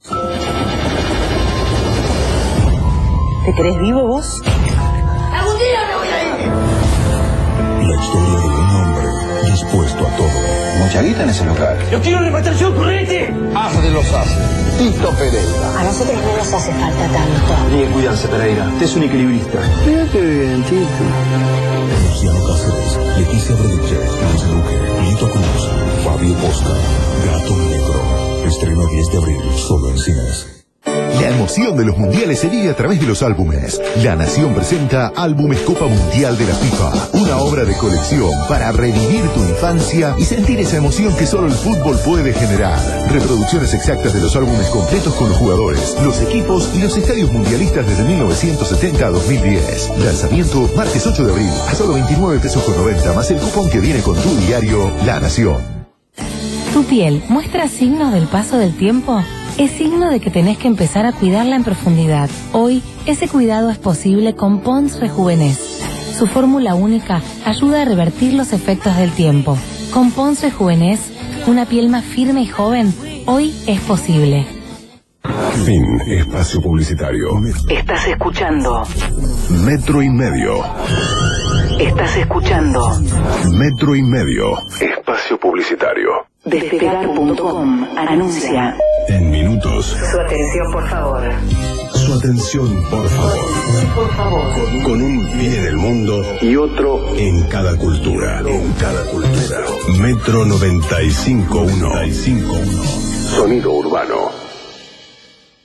¿Te crees vivo vos? ¡Algún día me voy a ir! La historia de un hombre dispuesto a todo. Mucha guita en ese local. ¡Yo quiero repatriación corriente! As de los hace. Tito Pereira. A nosotros no nos hace falta tanto. Tiene que cuidarse, Pereira. Usted es un equilibrista. Qué bien, Tito. Luciano Cáceres, Leticia Brediche, Luis Luque, Lito Cruz, Fabio Posca, Gato Negro. Estreno 10 de abril, solo en cines. La emoción de los mundiales se vive a través de los álbumes. La Nación presenta Álbumes Copa Mundial de la FIFA, una obra de colección para revivir tu infancia y sentir esa emoción que solo el fútbol puede generar. Reproducciones exactas de los álbumes completos con los jugadores, los equipos y los estadios mundialistas desde 1970 a 2010. Lanzamiento martes 8 de abril a solo 29 pesos con 90 más el cupón que viene con tu diario La Nación. ¿Tu piel muestra signos del paso del tiempo? Es signo de que tenés que empezar a cuidarla en profundidad. Hoy, ese cuidado es posible con Pond's Rejuvenez. Su fórmula única ayuda a revertir los efectos del tiempo. Con Pond's Rejuvenez, una piel más firme y joven, hoy es posible. Fin. Espacio publicitario. Estás escuchando. Metro y medio. Estás escuchando. Metro y medio. Espacio publicitario. Despegar.com anuncia. En minutos. Su atención, por favor. Su atención, por favor. Por favor. Con un pie en el mundo y otro en cada cultura. En cada cultura. Metro 95.1. Sonido urbano.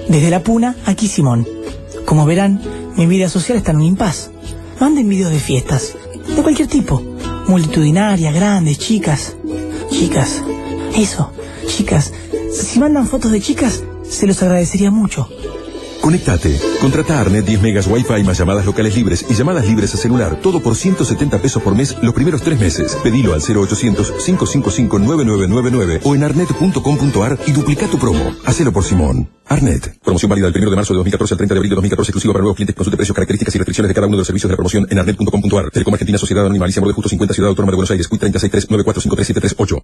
Desde la Puna, aquí Simón. Como verán, mi vida social está en un impas. Manden videos de fiestas, de cualquier tipo. Multitudinarias, grandes, chicas. Chicas, eso, chicas. Si mandan fotos de chicas, se los agradecería mucho. Conéctate. Contrata a Arnet 10 megas Wi-Fi más llamadas locales libres y llamadas libres a celular. Todo por 170 pesos por mes los primeros 3 meses. Pedilo al 0800-555-9999 o en arnet.com.ar y duplica tu promo. Hacelo por Simón. Arnet. Promoción válida del 1 de marzo de 2014 al 30 de abril de 2014, exclusivo para nuevos clientes. Consulte precios, características y restricciones de cada uno de los servicios de la promoción en arnet.com.ar. Telecom Argentina, Sociedad Anónima Alicia Borde Justo 50, Ciudad Autónoma de Buenos Aires, CUIT 3639453738.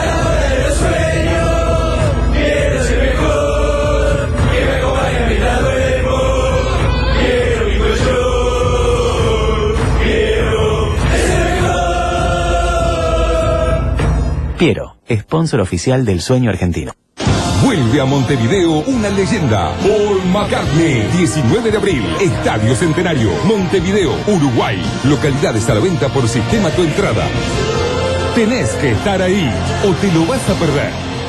Piero, sponsor oficial del sueño argentino. Vuelve a Montevideo una leyenda. Paul McCartney, 19 de abril, Estadio Centenario, Montevideo, Uruguay. Localidades a la venta por Sistema Tu Entrada. Tenés que estar ahí o te lo vas a perder.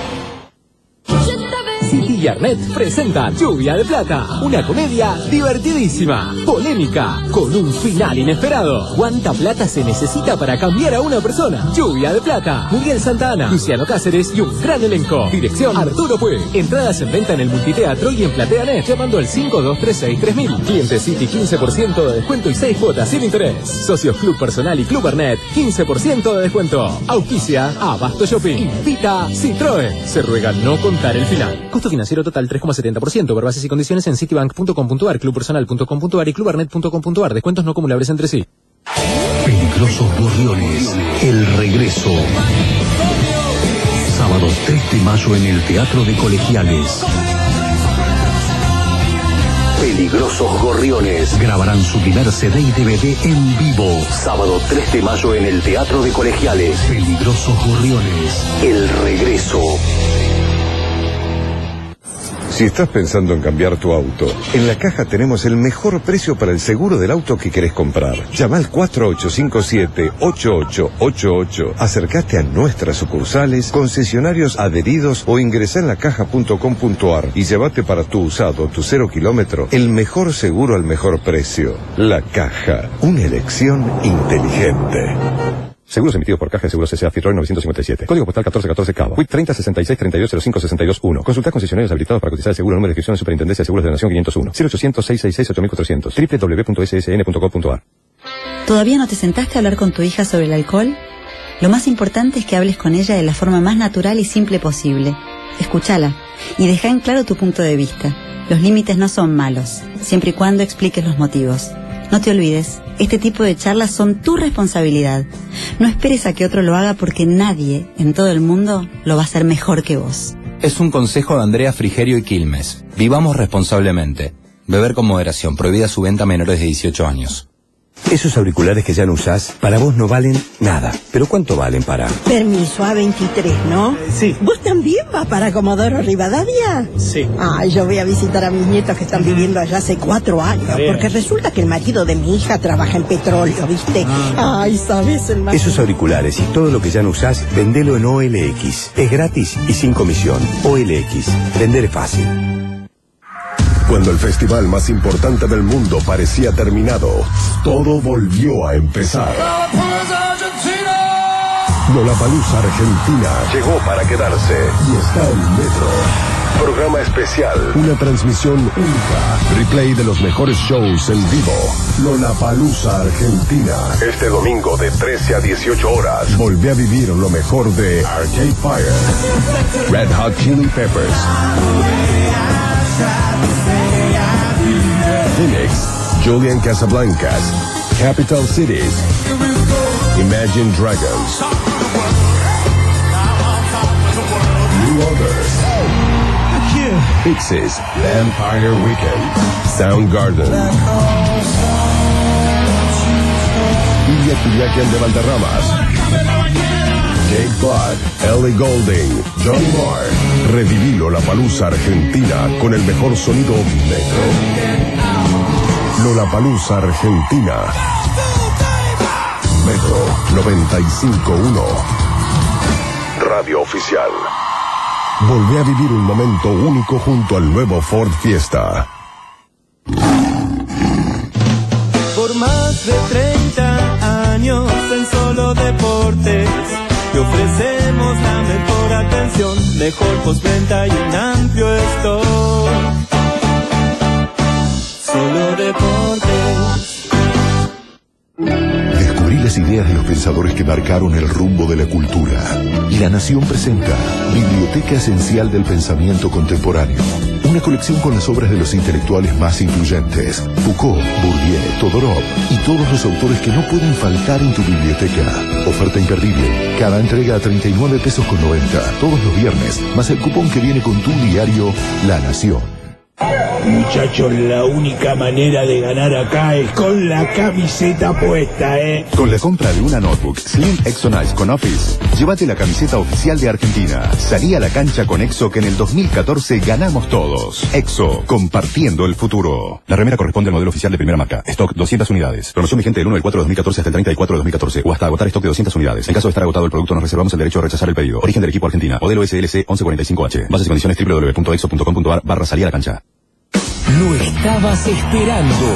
City y Arnet presenta Lluvia de Plata, una comedia divertidísima, polémica, con un final inesperado. ¿Cuánta plata se necesita para cambiar a una persona? Lluvia de Plata, Muriel Santana, Luciano Cáceres y un gran elenco. Dirección Arturo Puig. Entradas en venta en el Multiteatro y en PlateaNet, llamando al 5236-3000. Cliente City 15% de descuento y 6 cuotas sin interés. Socios Club Personal y Club Arnet, 15% de descuento. Auspicia Abasto Shopping. Invita Citroën. Se ruega no contar el final. Costo financiero total 3,70%. Ver bases y condiciones en citibank.com.ar, clubpersonal.com.ar y clubarnet.com.ar. Descuentos no acumulables entre sí. Peligrosos Gorriones, el regreso. Sábado 3 de mayo en el Teatro de Colegiales. Peligrosos Gorriones grabarán su primer CD y DVD en vivo. Sábado 3 de mayo en el Teatro de Colegiales. Peligrosos Gorriones, el regreso. Si estás pensando en cambiar tu auto, en La Caja tenemos el mejor precio para el seguro del auto que querés comprar. Llama al 4857-8888. Acércate a nuestras sucursales, concesionarios adheridos o ingresá en lacaja.com.ar y llévate para tu usado, tu 0 kilómetro, el mejor seguro al mejor precio. La Caja, una elección inteligente. Seguros emitidos por Caja de Seguros S.A. Fitzroy 957. Código postal 1414 Cava. WIC 3066-3205-621. Consulta concesionarios habilitados para cotizar el seguro. Número de inscripción de Superintendencia de Seguros de la Nación 501. 0800-666-8400. www.ssn.gov.ar. ¿Todavía no te sentaste a hablar con tu hija sobre el alcohol? Lo más importante es que hables con ella de la forma más natural y simple posible. Escúchala y deja en claro tu punto de vista. Los límites no son malos, siempre y cuando expliques los motivos. No te olvides, este tipo de charlas son tu responsabilidad. No esperes a que otro lo haga porque nadie en todo el mundo lo va a hacer mejor que vos. Es un consejo de Andrea Frigerio y Quilmes. Vivamos responsablemente. Beber con moderación. Prohibida su venta a menores de 18 años. Esos auriculares que ya no usás, para vos no valen nada. ¿Pero cuánto valen para? Permiso, A23, ¿no? Sí. ¿Vos también vas para Comodoro Rivadavia? Sí. Yo voy a visitar a mis nietos que están viviendo allá hace 4 años. Bien. Porque resulta que el marido de mi hija trabaja en petróleo, ¿viste? ¿Sabes? El marido. Esos auriculares y todo lo que ya no usás, vendelo en OLX. Es gratis y sin comisión. OLX. Vender es fácil. Cuando el festival más importante del mundo parecía terminado, todo volvió a empezar. Lollapalooza Argentina llegó para quedarse y está en Metro. Programa especial, una transmisión única, replay de los mejores shows en vivo. Lollapalooza Argentina. Este domingo de 13 a 18 horas, volvé a vivir lo mejor de Arcade Fire, Red Hot Chili Peppers, Phoenix, Julian Casablancas, Capital Cities, Imagine Dragons, New Order, Pixies, Vampire Weekend, Soundgarden, Ilya Kuryakin de Valderramas, Jake Blood, Ellie Goulding, Johnny Marr. Reviví Lollapalooza Argentina con el mejor sonido Metro. Lollapalooza Argentina. Metro 95.1. Radio oficial. Volvé a vivir un momento único junto al nuevo Ford Fiesta. Por más de 30 años en Solo Deportes te ofrecemos la mejor atención, mejor postventa y un amplio stock. Solo Deportes. Descubrí las ideas de los pensadores que marcaron el rumbo de la cultura. Y La Nación presenta Biblioteca Esencial del Pensamiento Contemporáneo. Una colección con las obras de los intelectuales más influyentes. Foucault, Bourdieu, Todorov y todos los autores que no pueden faltar en tu biblioteca. Oferta imperdible. Cada entrega a 39 pesos con 90. Todos los viernes, más el cupón que viene con tu diario La Nación. Muchachos, la única manera de ganar acá es con la camiseta puesta, Con la compra de una notebook Slim Exonice con Office, llévate la camiseta oficial de Argentina. Salí a la cancha con Exo, que en el 2014 ganamos todos. Exo, compartiendo el futuro. La remera corresponde al modelo oficial de primera marca. Stock 200 unidades. Promoción vigente del 1 del 4 de 2014 hasta el 30 del 4 de 2014 o hasta agotar stock de 200 unidades. En caso de estar agotado el producto, nos reservamos el derecho a rechazar el pedido. Origen del equipo Argentina. Modelo SLC 1145H. Bases y condiciones www.exo.com.ar/salí a la cancha. Lo estabas esperando.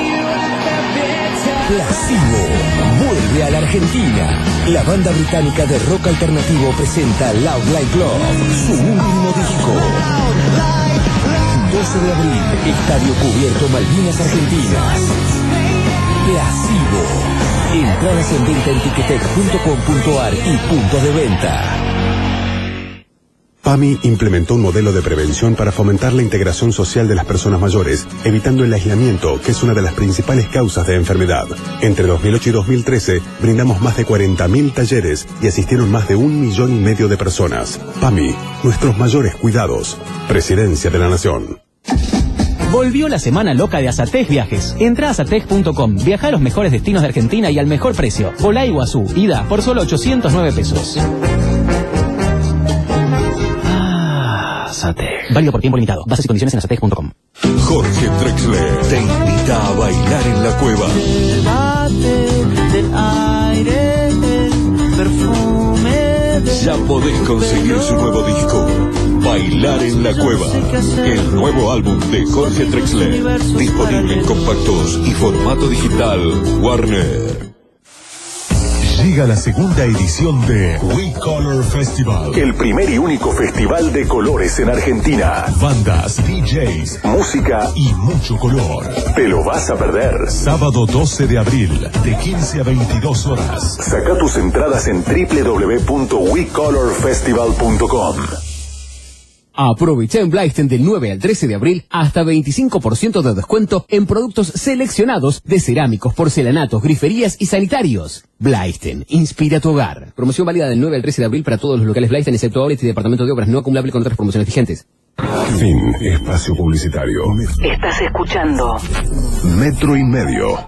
Placebo vuelve a la Argentina. La banda británica de rock alternativo presenta Loud Like Love, su último disco. 12 de abril, Estadio Cubierto, Malvinas, Argentinas. Placebo. Entradas en venta en ticketek.com.ar y puntos de venta. PAMI implementó un modelo de prevención para fomentar la integración social de las personas mayores, evitando el aislamiento, que es una de las principales causas de enfermedad. Entre 2008 y 2013, brindamos más de 40.000 talleres y asistieron más de 1,5 millones de personas. PAMI, nuestros mayores cuidados. Presidencia de la Nación. Volvió la semana loca de Azatec Viajes. Entra a azatec.com, viaja a los mejores destinos de Argentina y al mejor precio. Volá a Iguazú, ida por solo 809 pesos. Válido por tiempo limitado. Bases y condiciones en azatec.com. Jorge Drexler te invita a bailar en la cueva. El bate del aire, el perfume de... Ya podés conseguir su nuevo disco, Bailar en la Cueva. El nuevo álbum de Jorge Drexler, disponible en compactos y formato digital Warner. Llega la segunda edición de We Color Festival. El primer y único festival de colores en Argentina. Bandas, DJs, música y mucho color. ¿Te lo vas a perder? Sábado 12 de abril, de 15 a 22 horas. Saca tus entradas en www.wecolorfestival.com. Aprovecha en Blaisten del 9 al 13 de abril hasta 25% de descuento en productos seleccionados de cerámicos, porcelanatos, griferías y sanitarios. Blaisten, inspira tu hogar. Promoción válida del 9 al 13 de abril para todos los locales Blaisten, excepto outlets y departamento de obras, no acumulable con otras promociones vigentes. Fin. Espacio publicitario. Estás escuchando Metro y Medio.